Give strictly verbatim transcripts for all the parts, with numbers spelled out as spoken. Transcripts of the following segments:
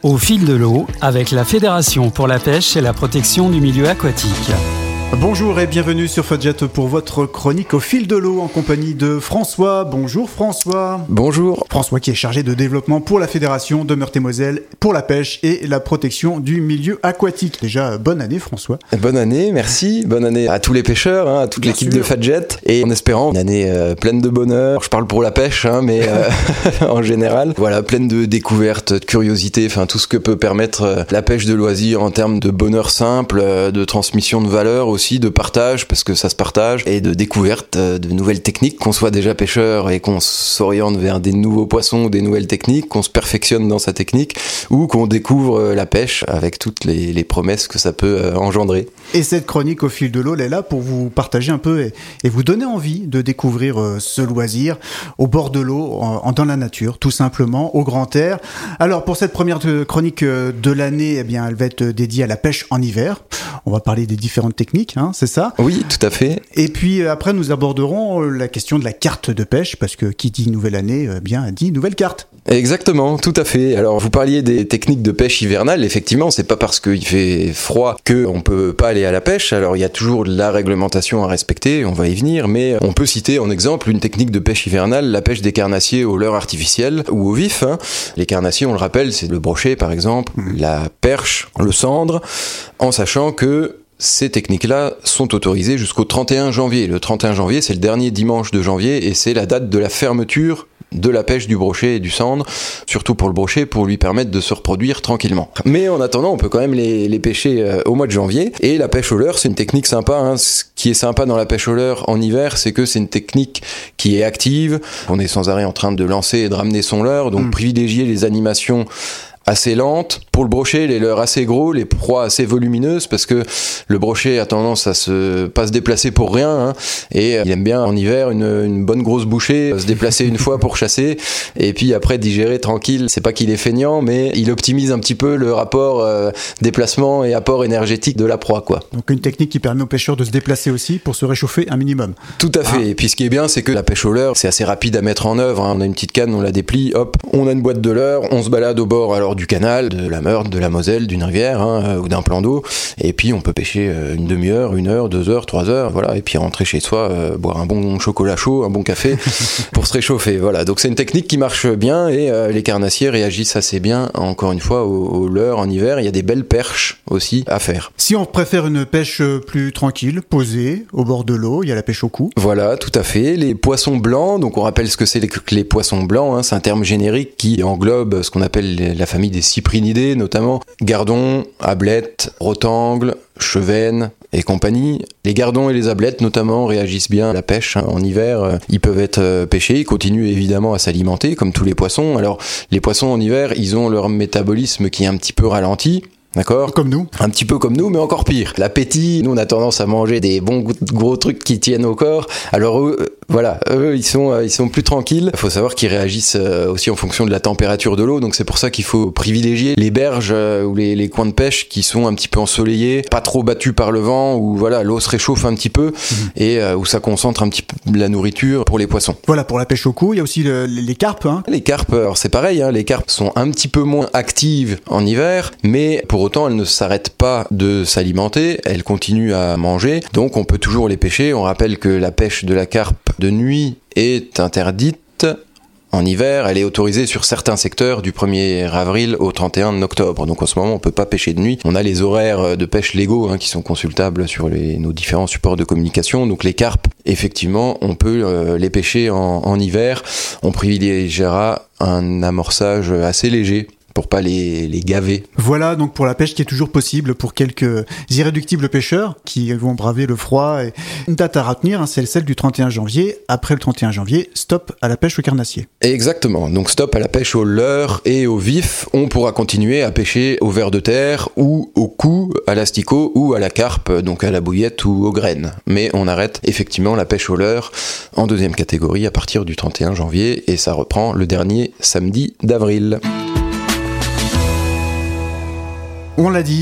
Au fil de l'eau, avec la Fédération pour la pêche et la protection du milieu aquatique. Bonjour et bienvenue sur Fudget pour votre chronique au fil de l'eau en compagnie de François. Bonjour François. Bonjour. François qui est chargé de développement pour la Fédération de Meurthe-et-Moselle pour la pêche et la protection du milieu aquatique. Déjà, bonne année François. Bonne année, merci. Bonne année à tous les pêcheurs, hein, à toute Bien l'équipe sûr. de Fudget. Et en espérant une année euh, pleine de bonheur. Je parle pour la pêche, hein, mais euh, en général, voilà, pleine de découvertes, de curiosités, enfin tout ce que peut permettre euh, la pêche de loisir en termes de bonheur simple, euh, de transmission de valeur aussi, de partage, parce que ça se partage, et de découverte euh, de nouvelles techniques, qu'on soit déjà pêcheur et qu'on s'oriente vers des nouveaux poissons ou des nouvelles techniques, qu'on se perfectionne dans sa technique, ou qu'on découvre euh, la pêche avec toutes les, les promesses que ça peut euh, engendrer. Et cette chronique au fil de l'eau, elle est là pour vous partager un peu et, et vous donner envie de découvrir euh, ce loisir au bord de l'eau, en, en- dans la nature, tout simplement, au grand air. Alors pour cette première euh, chronique euh, de l'année, eh bien, elle va être dédiée à la pêche en hiver. On va parler des différentes techniques, hein, c'est ça. Oui, tout à fait. Et puis euh, après, nous aborderons euh, la question de la carte de pêche, parce que qui dit nouvelle année, euh, bien dit nouvelle carte. Exactement, tout à fait. Alors, vous parliez des techniques de pêche hivernale. Effectivement, c'est pas parce qu'il fait froid qu'on peut pas aller à la pêche. Alors, il y a toujours la réglementation à respecter, on va y venir, mais on peut citer en exemple une technique de pêche hivernale, la pêche des carnassiers au leurre artificiel ou au vif, hein. Les carnassiers, on le rappelle, c'est le brochet par exemple, la perche, le cendre, en sachant que ces techniques-là sont autorisées jusqu'au trente et un janvier. Le trente et un janvier, c'est le dernier dimanche de janvier et c'est la date de la fermeture de la pêche du brochet et du cendre, surtout pour le brochet, pour lui permettre de se reproduire tranquillement. Mais en attendant, on peut quand même les, les pêcher euh, au mois de janvier. Et la pêche au leurre, c'est une technique sympa, hein. Ce qui est sympa dans la pêche au leurre en hiver, c'est que c'est une technique qui est active. On est sans arrêt en train de lancer et de ramener son leurre, donc Mm. privilégier les animations assez lentes. Pour le brochet, les leurres assez gros, les proies assez volumineuses, parce que le brochet a tendance à se pas se déplacer pour rien, hein, et euh, il aime bien en hiver une, une bonne grosse bouchée, euh, se déplacer une fois pour chasser, et puis après digérer tranquille. C'est pas qu'il est feignant, mais il optimise un petit peu le rapport euh, déplacement et apport énergétique de la proie, quoi. Donc une technique qui permet aux pêcheurs de se déplacer aussi pour se réchauffer un minimum. Tout à fait. Ah. Et puis ce qui est bien, c'est que la pêche au leurre, c'est assez rapide à mettre en œuvre, hein. On a une petite canne, on la déplie, hop, on a une boîte de leurre, on se balade au bord alors du canal, de la Meurthe, de la Moselle, d'une rivière, hein, euh, ou d'un plan d'eau, et puis on peut pêcher euh, une demi-heure, une heure, deux heures, trois heures, voilà, et puis rentrer chez soi, euh, boire un bon chocolat chaud, un bon café pour se réchauffer. Voilà. Donc c'est une technique qui marche bien et euh, les carnassiers réagissent assez bien. Encore une fois, au, au leurre en hiver, il y a des belles perches aussi à faire. Si on préfère une pêche plus tranquille, posée, au bord de l'eau, il y a la pêche au cou. Voilà, tout à fait. Les poissons blancs, donc on rappelle ce que c'est les, les poissons blancs, hein, c'est un terme générique qui englobe ce qu'on appelle les- la famille des cyprinidés, notamment gardons, ablettes, rotangles, chevennes et compagnie. Les gardons et les ablettes notamment réagissent bien à la pêche, hein. En hiver, euh, ils peuvent être euh, pêchés, ils continuent évidemment à s'alimenter comme tous les poissons. Alors les poissons en hiver, ils ont leur métabolisme qui est un petit peu ralenti. D'accord ? Comme nous. Un petit peu comme nous, mais encore pire. L'appétit, nous on a tendance à manger des bons gros- gros trucs qui tiennent au corps. Alors eux, euh, voilà, eux ils sont euh, ils sont plus tranquilles. Il faut savoir qu'ils réagissent euh, aussi en fonction de la température de l'eau, donc c'est pour ça qu'il faut privilégier les berges euh, ou les, les coins de pêche qui sont un petit peu ensoleillés, pas trop battus par le vent, où voilà l'eau se réchauffe un petit peu et euh, où ça concentre un petit peu la nourriture pour les poissons. Voilà, pour la pêche au cou, il y a aussi le- les carpes, hein. Les carpes, alors c'est pareil, hein, les carpes sont un petit peu moins actives en hiver, mais pour autant elles ne s'arrêtent pas de s'alimenter, elles continuent à manger, donc on peut toujours les pêcher. On rappelle que la pêche de la carpe de nuit est interdite en hiver, elle est autorisée sur certains secteurs du premier avril au trente et un octobre. Donc en ce moment, on peut pas pêcher de nuit. On a les horaires de pêche légaux, hein, qui sont consultables sur les, nos différents supports de communication. Donc les carpes, effectivement, on peut euh, les pêcher en, en hiver. On privilégiera un amorçage assez léger pour pas les, les gaver. Voilà donc pour la pêche qui est toujours possible pour quelques irréductibles pêcheurs qui vont braver le froid. Et une date à retenir, hein, c'est celle du trente et un janvier. Après le trente et un janvier, stop à la pêche au carnassier. Exactement, donc stop à la pêche au leurre et au vif. On pourra continuer à pêcher au ver de terre ou au cou, à l'asticot ou à la carpe, donc à la bouillette ou aux graines. Mais on arrête effectivement la pêche au leurre en deuxième catégorie à partir du trente et un janvier et ça reprend le dernier samedi d'avril. On l'a dit,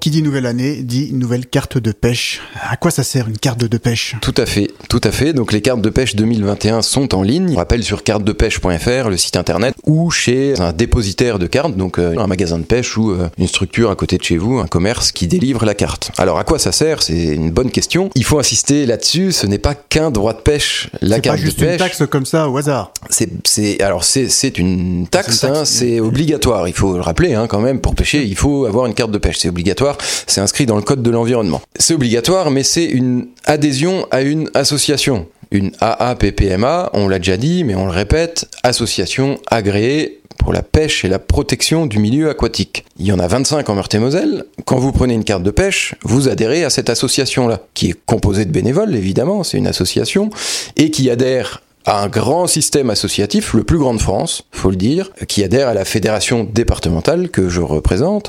qui dit nouvelle année, dit nouvelle carte de pêche. À quoi ça sert une carte de pêche ? Tout à fait, tout à fait. Donc les cartes de pêche deux mille vingt et un sont en ligne. On rappelle sur carte de pêche point f r, le site internet, ou chez un dépositaire de cartes, donc euh, un magasin de pêche ou euh, une structure à côté de chez vous, un commerce qui délivre la carte. Alors à quoi ça sert ? C'est une bonne question. Il faut insister là-dessus, ce n'est pas qu'un droit de pêche. La c'est carte pas juste de pêche, une taxe comme ça au hasard. C'est, c'est, alors c'est, c'est une taxe, c'est, une taxe. Hein, c'est obligatoire. Il faut le rappeler hein, quand même, pour pêcher, il faut avoir une carte de pêche. C'est obligatoire, c'est inscrit dans le code de l'environnement. C'est obligatoire, mais c'est une adhésion à une association. Une A A P P M A, on l'a déjà dit, mais on le répète, association agréée pour la pêche et la protection du milieu aquatique. Il y en a vingt-cinq en Meurthe-et-Moselle. Quand vous prenez une carte de pêche, vous adhérez à cette association-là, qui est composée de bénévoles, évidemment, c'est une association, et qui adhère à un grand système associatif, le plus grand de France, faut le dire, qui adhère à la fédération départementale que je représente,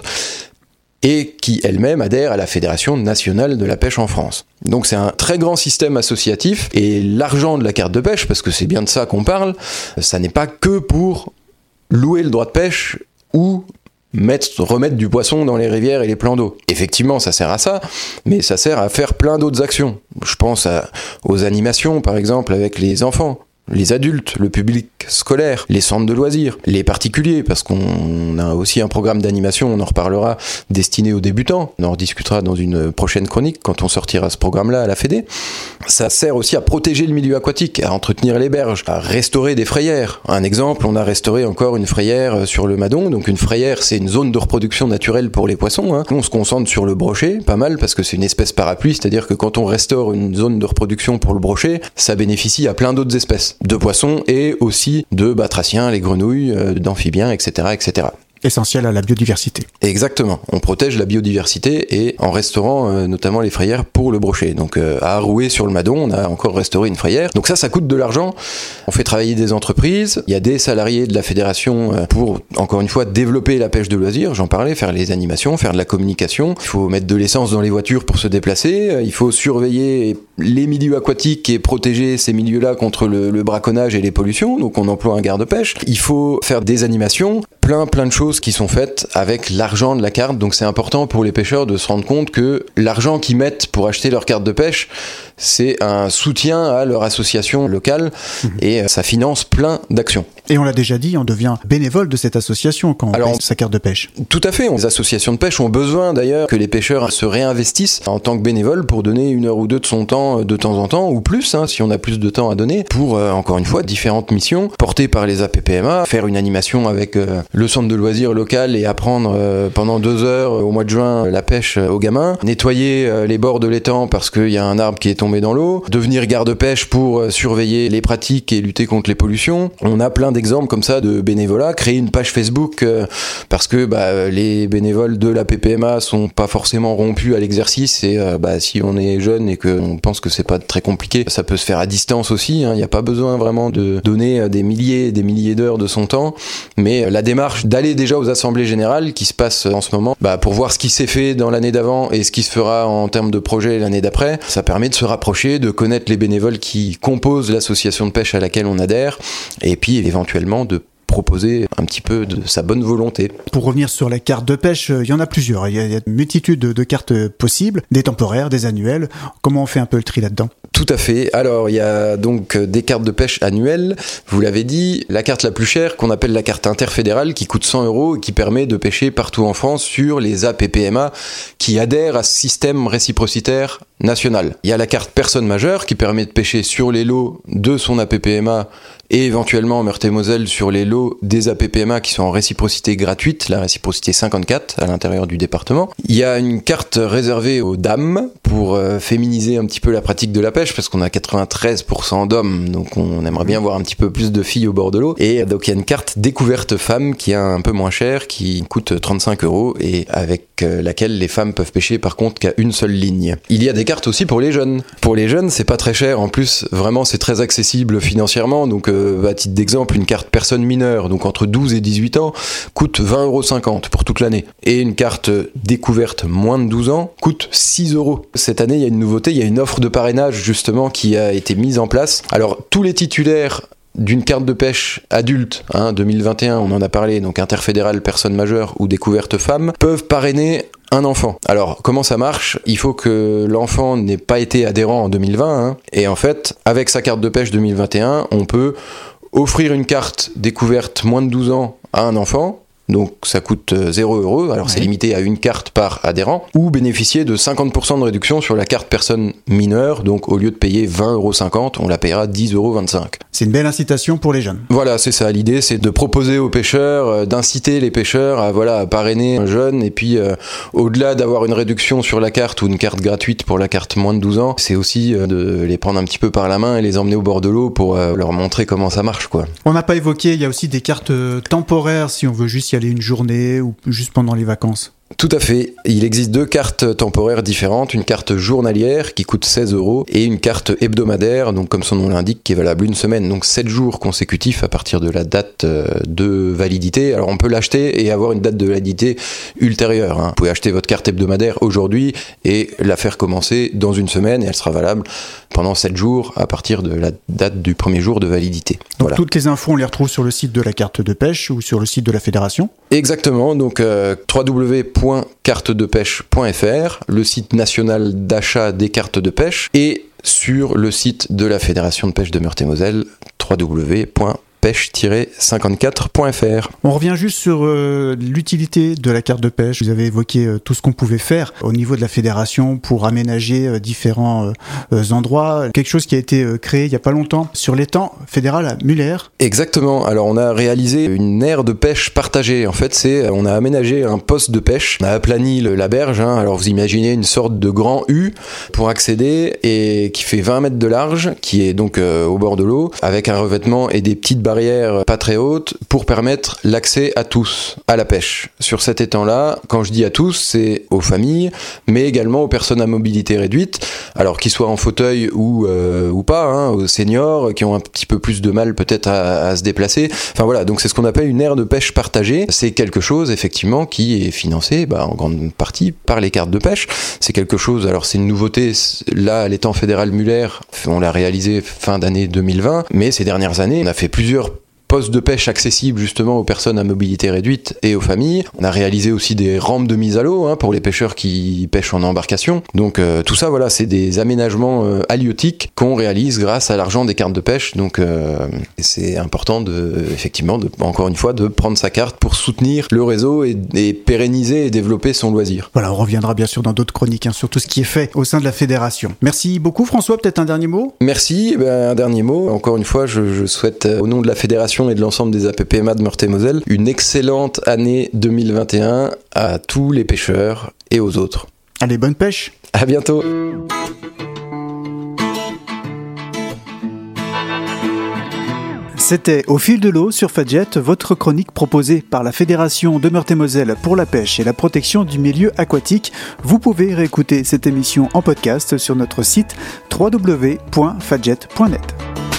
et qui elle-même adhère à la Fédération nationale de la pêche en France. Donc c'est un très grand système associatif, et l'argent de la carte de pêche, parce que c'est bien de ça qu'on parle, ça n'est pas que pour louer le droit de pêche ou mettre, remettre du poisson dans les rivières et les plans d'eau. Effectivement, ça sert à ça, mais ça sert à faire plein d'autres actions. Je pense à, aux animations, par exemple, avec les enfants, les adultes, le public scolaire, les centres de loisirs, les particuliers, parce qu'on a aussi un programme d'animation, on en reparlera, destiné aux débutants. On en rediscutera dans une prochaine chronique quand on sortira ce programme-là à la Fédé. Ça sert aussi à protéger le milieu aquatique, à entretenir les berges, à restaurer des frayères. Un exemple, on a restauré encore une frayère sur le Madon. Donc une frayère, c'est une zone de reproduction naturelle pour les poissons. Hein. On se concentre sur le brochet, pas mal, parce que c'est une espèce parapluie, c'est-à-dire que quand on restaure une zone de reproduction pour le brochet, ça bénéficie à plein d'autres espèces de poissons et aussi de batraciens, les grenouilles, euh, d'amphibiens, et cetera, et cetera. Essentiel à la biodiversité. Exactement. On protège la biodiversité et en restaurant euh, notamment les frayères pour le brochet. Donc euh, à Arouet sur le Madon, on a encore restauré une frayère. Donc ça, ça coûte de l'argent. On fait travailler des entreprises. Il y a des salariés de la fédération euh, pour, encore une fois, développer la pêche de loisirs. J'en parlais, faire les animations, faire de la communication. Il faut mettre de l'essence dans les voitures pour se déplacer. Il faut surveiller les milieux aquatiques et protéger ces milieux-là contre le, le braconnage et les pollutions. Donc on emploie un garde-pêche. Il faut faire des animations. Plein, plein de choses qui sont faites avec l'argent de la carte. Donc c'est important pour les pêcheurs de se rendre compte que l'argent qu'ils mettent pour acheter leur carte de pêche, c'est un soutien à leur association locale mmh. et ça finance plein d'actions. Et on l'a déjà dit, on devient bénévole de cette association quand on Alors, paye sa carte de pêche. Tout à fait. Les associations de pêche ont besoin d'ailleurs que les pêcheurs se réinvestissent en tant que bénévoles pour donner une heure ou deux de son temps de temps en temps, ou plus, hein, si on a plus de temps à donner, pour, euh, encore une fois, différentes missions portées par les A P P M A, faire une animation avec euh, le centre de loisirs local et apprendre euh, pendant deux heures euh, au mois de juin la pêche euh, aux gamins, nettoyer euh, les bords de l'étang parce qu'il y a un arbre qui est tombé dans l'eau, devenir garde-pêche pour euh, surveiller les pratiques et lutter contre les pollutions. On a plein d'exemples comme ça de bénévolat, créer une page Facebook euh, parce que bah, les bénévoles de la P P M A sont pas forcément rompus à l'exercice et euh, bah, si on est jeune et qu'on pense que c'est pas très compliqué, ça peut se faire à distance aussi, il hein. n'y a pas besoin vraiment de donner des milliers et des milliers d'heures de son temps, mais la démarche d'aller déjà aux assemblées générales qui se passent en ce moment, bah, pour voir ce qui s'est fait dans l'année d'avant et ce qui se fera en termes de projet l'année d'après, ça permet de se rapprocher, de connaître les bénévoles qui composent l'association de pêche à laquelle on adhère et puis éventuellement de proposer un petit peu de sa bonne volonté. Pour revenir sur la carte de pêche, il y en a plusieurs. Il y a, il y a une multitude de, de cartes possibles, des temporaires, des annuelles. Comment on fait un peu le tri là-dedans ? Tout à fait. Alors, il y a donc des cartes de pêche annuelles. Vous l'avez dit, la carte la plus chère, qu'on appelle la carte interfédérale, qui coûte cent euros et qui permet de pêcher partout en France sur les A P P M A qui adhèrent à ce système réciprocitaire national. Il y a la carte personne majeure qui permet de pêcher sur les lots de son A P P M A et éventuellement en Meurthe-et-Moselle sur les lots des A P P M A qui sont en réciprocité gratuite, la réciprocité cinquante-quatre à l'intérieur du département. Il y a une carte réservée aux dames pour euh, féminiser un petit peu la pratique de la pêche parce qu'on a quatre-vingt-treize pour cent d'hommes, donc on aimerait bien voir un petit peu plus de filles au bord de l'eau. Et donc il y a une carte découverte femmes qui est un peu moins chère, qui coûte trente-cinq euros et avec euh, laquelle les femmes peuvent pêcher par contre qu'à une seule ligne. Il y a des cartes aussi pour les jeunes. Pour les jeunes, c'est pas très cher. En plus, vraiment, c'est très accessible financièrement. Donc, euh, à titre d'exemple, une carte personne mineure, donc entre douze et dix-huit ans, coûte vingt euros cinquante pour toute l'année. Et une carte découverte moins de douze ans coûte six euros. Cette année, il y a une nouveauté. Il y a une offre de parrainage, justement, qui a été mise en place. Alors, tous les titulaires d'une carte de pêche adulte, hein, deux mille vingt et un, on en a parlé, donc interfédérale personne majeure ou découverte femme, peuvent parrainer un enfant. Alors, comment ça marche ? Il faut que l'enfant n'ait pas été adhérent en deux mille vingt, hein, et en fait, avec sa carte de pêche deux mille vingt et un, on peut offrir une carte découverte moins de douze ans à un enfant, donc ça coûte zéro euros, alors ouais. C'est limité à une carte par adhérent, ou bénéficier de cinquante pour cent de réduction sur la carte personne mineure, donc au lieu de payer vingt euros cinquante, on la payera dix euros vingt-cinq. C'est une belle incitation pour les jeunes. Voilà, c'est ça, l'idée c'est de proposer aux pêcheurs, euh, d'inciter les pêcheurs à, voilà, à parrainer un jeune, et puis euh, au-delà d'avoir une réduction sur la carte ou une carte gratuite pour la carte moins de douze ans, c'est aussi euh, de les prendre un petit peu par la main et les emmener au bord de l'eau pour euh, leur montrer comment ça marche, quoi. On n'a pas évoqué, il y a aussi des cartes euh, temporaires si on veut juste y aller une journée ou juste pendant les vacances. Tout à fait. Il existe deux cartes temporaires différentes, une carte journalière qui coûte seize euros et une carte hebdomadaire, donc comme son nom l'indique, qui est valable une semaine, donc sept jours consécutifs à partir de la date de validité. Alors on peut l'acheter et avoir une date de validité ultérieure, hein. Vous pouvez acheter votre carte hebdomadaire aujourd'hui et la faire commencer dans une semaine et elle sera valable pendant sept jours à partir de la date du premier jour de validité. Donc voilà. Toutes les infos on les retrouve sur le site de la carte de pêche ou sur le site de la fédération. Exactement, donc euh, w w w point carte de pêche point f r, le site national d'achat des cartes de pêche, et sur le site de la Fédération de pêche de Meurthe-et-Moselle, w w w point pêche tiret cinquante-quatre point f r. On revient juste sur euh, l'utilité de la carte de pêche. Vous avez évoqué euh, tout ce qu'on pouvait faire au niveau de la fédération pour aménager euh, différents euh, endroits. Quelque chose qui a été euh, créé il n'y a pas longtemps sur l'étang fédéral à Muller. Exactement. Alors on a réalisé une aire de pêche partagée. En fait, c'est on a aménagé un poste de pêche. On a aplani le, la berge. Hein. Alors vous imaginez une sorte de grand U pour accéder et qui fait vingt mètres de large, qui est donc euh, au bord de l'eau, avec un revêtement et des petites barrières pas très hautes pour permettre l'accès à tous à la pêche. Sur cet étang-là, quand je dis à tous, c'est aux familles, mais également aux personnes à mobilité réduite, alors qu'ils soient en fauteuil ou, euh, ou pas, hein, aux seniors qui ont un petit peu plus de mal peut-être à, à se déplacer. Enfin voilà, donc c'est ce qu'on appelle une aire de pêche partagée. C'est quelque chose effectivement qui est financé bah, en grande partie par les cartes de pêche. C'est quelque chose, alors c'est une nouveauté, là à l'étang fédéral Muller, on l'a réalisé fin d'année deux mille vingt, mais ces dernières années, on a fait plusieurs postes de pêche accessibles justement aux personnes à mobilité réduite et aux familles. On a réalisé aussi des rampes de mise à l'eau hein, pour les pêcheurs qui pêchent en embarcation. Donc euh, tout ça, voilà, c'est des aménagements euh, halieutiques qu'on réalise grâce à l'argent des cartes de pêche. Donc euh, c'est important de, effectivement, de, encore une fois, de prendre sa carte pour soutenir le réseau et, et pérenniser et développer son loisir. Voilà, on reviendra bien sûr dans d'autres chroniques hein, sur tout ce qui est fait au sein de la fédération. Merci beaucoup François, peut-être un dernier mot ? Merci, ben, un dernier mot. Encore une fois, je, je souhaite au nom de la fédération et de l'ensemble des A P P M A de Meurthe-et-Moselle une excellente année deux mille vingt et un à tous les pêcheurs et aux autres. Allez, bonne pêche. À bientôt. C'était Au fil de l'eau sur Fadjet, votre chronique proposée par la Fédération de Meurthe-et-Moselle pour la pêche et la protection du milieu aquatique. Vous pouvez réécouter cette émission en podcast sur notre site w w w point fadjet point net.